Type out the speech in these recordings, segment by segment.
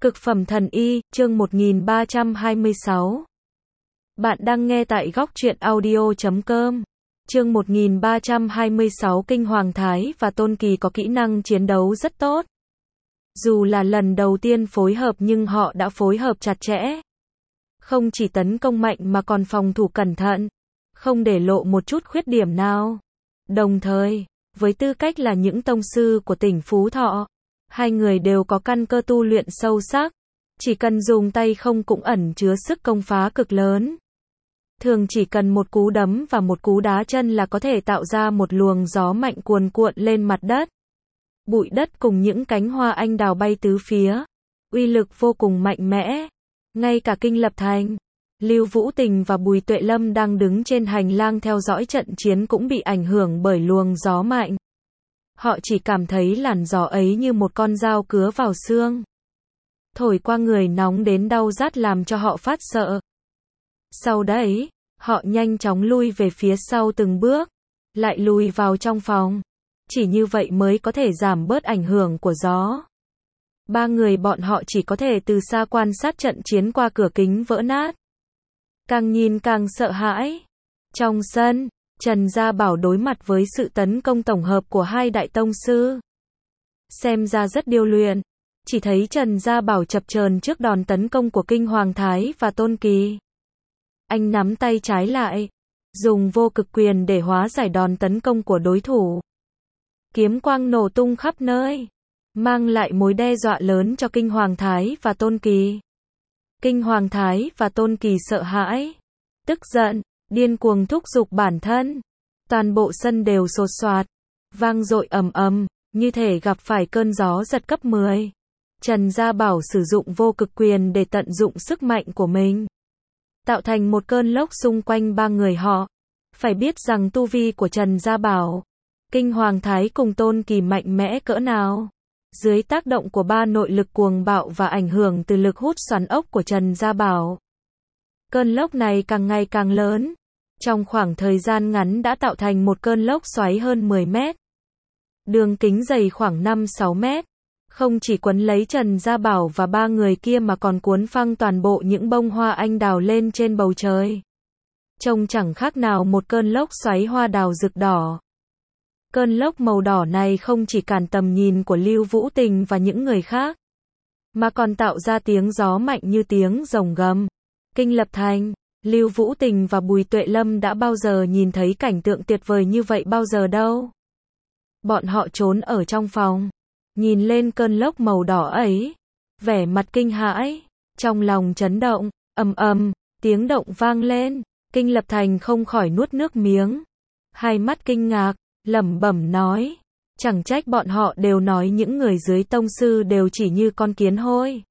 Cực phẩm thần y, chương 1326. Bạn đang nghe tại góc truyện audio.com. Chương 1326. Kinh Hoàng Thái và Tôn Kỳ có kỹ năng chiến đấu rất tốt. Dù là lần đầu tiên phối hợp nhưng họ đã phối hợp chặt chẽ. Không chỉ tấn công mạnh mà còn phòng thủ cẩn thận, không để lộ một chút khuyết điểm nào. Đồng thời, với tư cách là những tông sư của tỉnh Phú Thọ, hai người đều có căn cơ tu luyện sâu sắc, chỉ cần dùng tay không cũng ẩn chứa sức công phá cực lớn. Thường chỉ cần một cú đấm và một cú đá chân là có thể tạo ra một luồng gió mạnh cuồn cuộn lên mặt đất. Bụi đất cùng những cánh hoa anh đào bay tứ phía, uy lực vô cùng mạnh mẽ. Ngay cả Kinh Lập Thành, Lưu Vũ Tình và Bùi Tuệ Lâm đang đứng trên hành lang theo dõi trận chiến cũng bị ảnh hưởng bởi luồng gió mạnh. Họ chỉ cảm thấy làn gió ấy như một con dao cứa vào xương, thổi qua người nóng đến đau rát làm cho họ phát sợ. Sau đấy, họ nhanh chóng lui về phía sau từng bước, lại lùi vào trong phòng. Chỉ như vậy mới có thể giảm bớt ảnh hưởng của gió. Ba người bọn họ chỉ có thể từ xa quan sát trận chiến qua cửa kính vỡ nát. Càng nhìn càng sợ hãi. Trong sân, Trần Gia Bảo đối mặt với sự tấn công tổng hợp của hai đại tông sư. Xem ra rất điêu luyện. Chỉ thấy Trần Gia Bảo chập chờn trước đòn tấn công của Kinh Hoàng Thái và Tôn Kỳ. Anh nắm tay trái lại, dùng vô cực quyền để hóa giải đòn tấn công của đối thủ. Kiếm quang nổ tung khắp nơi, mang lại mối đe dọa lớn cho Kinh Hoàng Thái và Tôn Kỳ. Kinh Hoàng Thái và Tôn Kỳ sợ hãi, tức giận, điên cuồng thúc giục bản thân. Toàn bộ sân đều sột soạt, vang dội ầm ầm, như thể gặp phải cơn gió giật cấp 10. Trần Gia Bảo sử dụng vô cực quyền để tận dụng sức mạnh của mình, tạo thành một cơn lốc xung quanh ba người họ. Phải biết rằng tu vi của Trần Gia Bảo, Kinh Hoàng Thái cùng Tôn Kỳ mạnh mẽ cỡ nào. Dưới tác động của ba nội lực cuồng bạo và ảnh hưởng từ lực hút xoắn ốc của Trần Gia Bảo, cơn lốc này càng ngày càng lớn. Trong khoảng thời gian ngắn đã tạo thành một cơn lốc xoáy hơn 10 mét. Đường kính dày khoảng 5-6 mét. Không chỉ quấn lấy Trần Gia Bảo và ba người kia mà còn cuốn phăng toàn bộ những bông hoa anh đào lên trên bầu trời. Trông chẳng khác nào một cơn lốc xoáy hoa đào rực đỏ. Cơn lốc màu đỏ này không chỉ cản tầm nhìn của Lưu Vũ Tình và những người khác, mà còn tạo ra tiếng gió mạnh như tiếng rồng gầm. Kinh Lập Thành, Lưu Vũ Tình và Bùi Tuệ Lâm đã bao giờ nhìn thấy cảnh tượng tuyệt vời như vậy bao giờ đâu. Bọn họ trốn ở trong phòng, nhìn lên cơn lốc màu đỏ ấy, vẻ mặt kinh hãi, trong lòng chấn động, ầm ầm, tiếng động vang lên. Kinh Lập Thành không khỏi nuốt nước miếng, hai mắt kinh ngạc, lẩm bẩm nói, chẳng trách bọn họ đều nói những người dưới tông sư đều chỉ như con kiến hôi.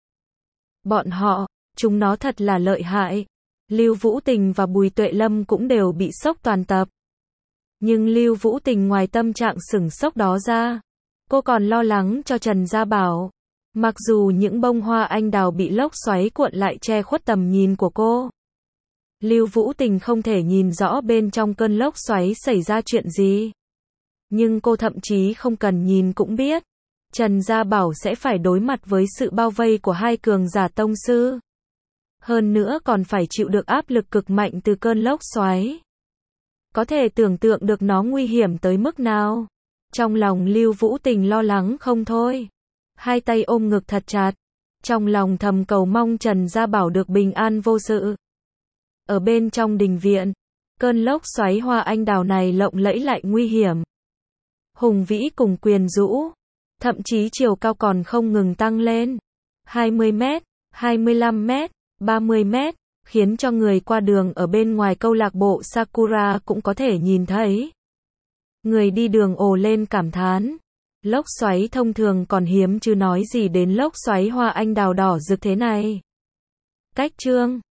Chúng nó thật là lợi hại. Lưu Vũ Tình và Bùi Tuệ Lâm cũng đều bị sốc toàn tập. Nhưng Lưu Vũ Tình ngoài tâm trạng sửng sốc đó ra, cô còn lo lắng cho Trần Gia Bảo. Mặc dù những bông hoa anh đào bị lốc xoáy cuộn lại che khuất tầm nhìn của cô, Lưu Vũ Tình không thể nhìn rõ bên trong cơn lốc xoáy xảy ra chuyện gì. Nhưng cô thậm chí không cần nhìn cũng biết, Trần Gia Bảo sẽ phải đối mặt với sự bao vây của hai cường giả tông sư. Hơn nữa còn phải chịu được áp lực cực mạnh từ cơn lốc xoáy. Có thể tưởng tượng được nó nguy hiểm tới mức nào. Trong lòng Lưu Vũ Tình lo lắng không thôi. Hai tay ôm ngực thật chặt, trong lòng thầm cầu mong Trần Gia Bảo được bình an vô sự. Ở bên trong đình viện, cơn lốc xoáy hoa anh đào này lộng lẫy lại nguy hiểm, hùng vĩ cùng quyền rũ, thậm chí chiều cao còn không ngừng tăng lên. 20 mét, 25 mét, 30 mét, khiến cho người qua đường ở bên ngoài câu lạc bộ Sakura cũng có thể nhìn thấy. Người đi đường ồ lên cảm thán. Lốc xoáy thông thường còn hiếm chứ nói gì đến lốc xoáy hoa anh đào đỏ rực thế này. Cách chương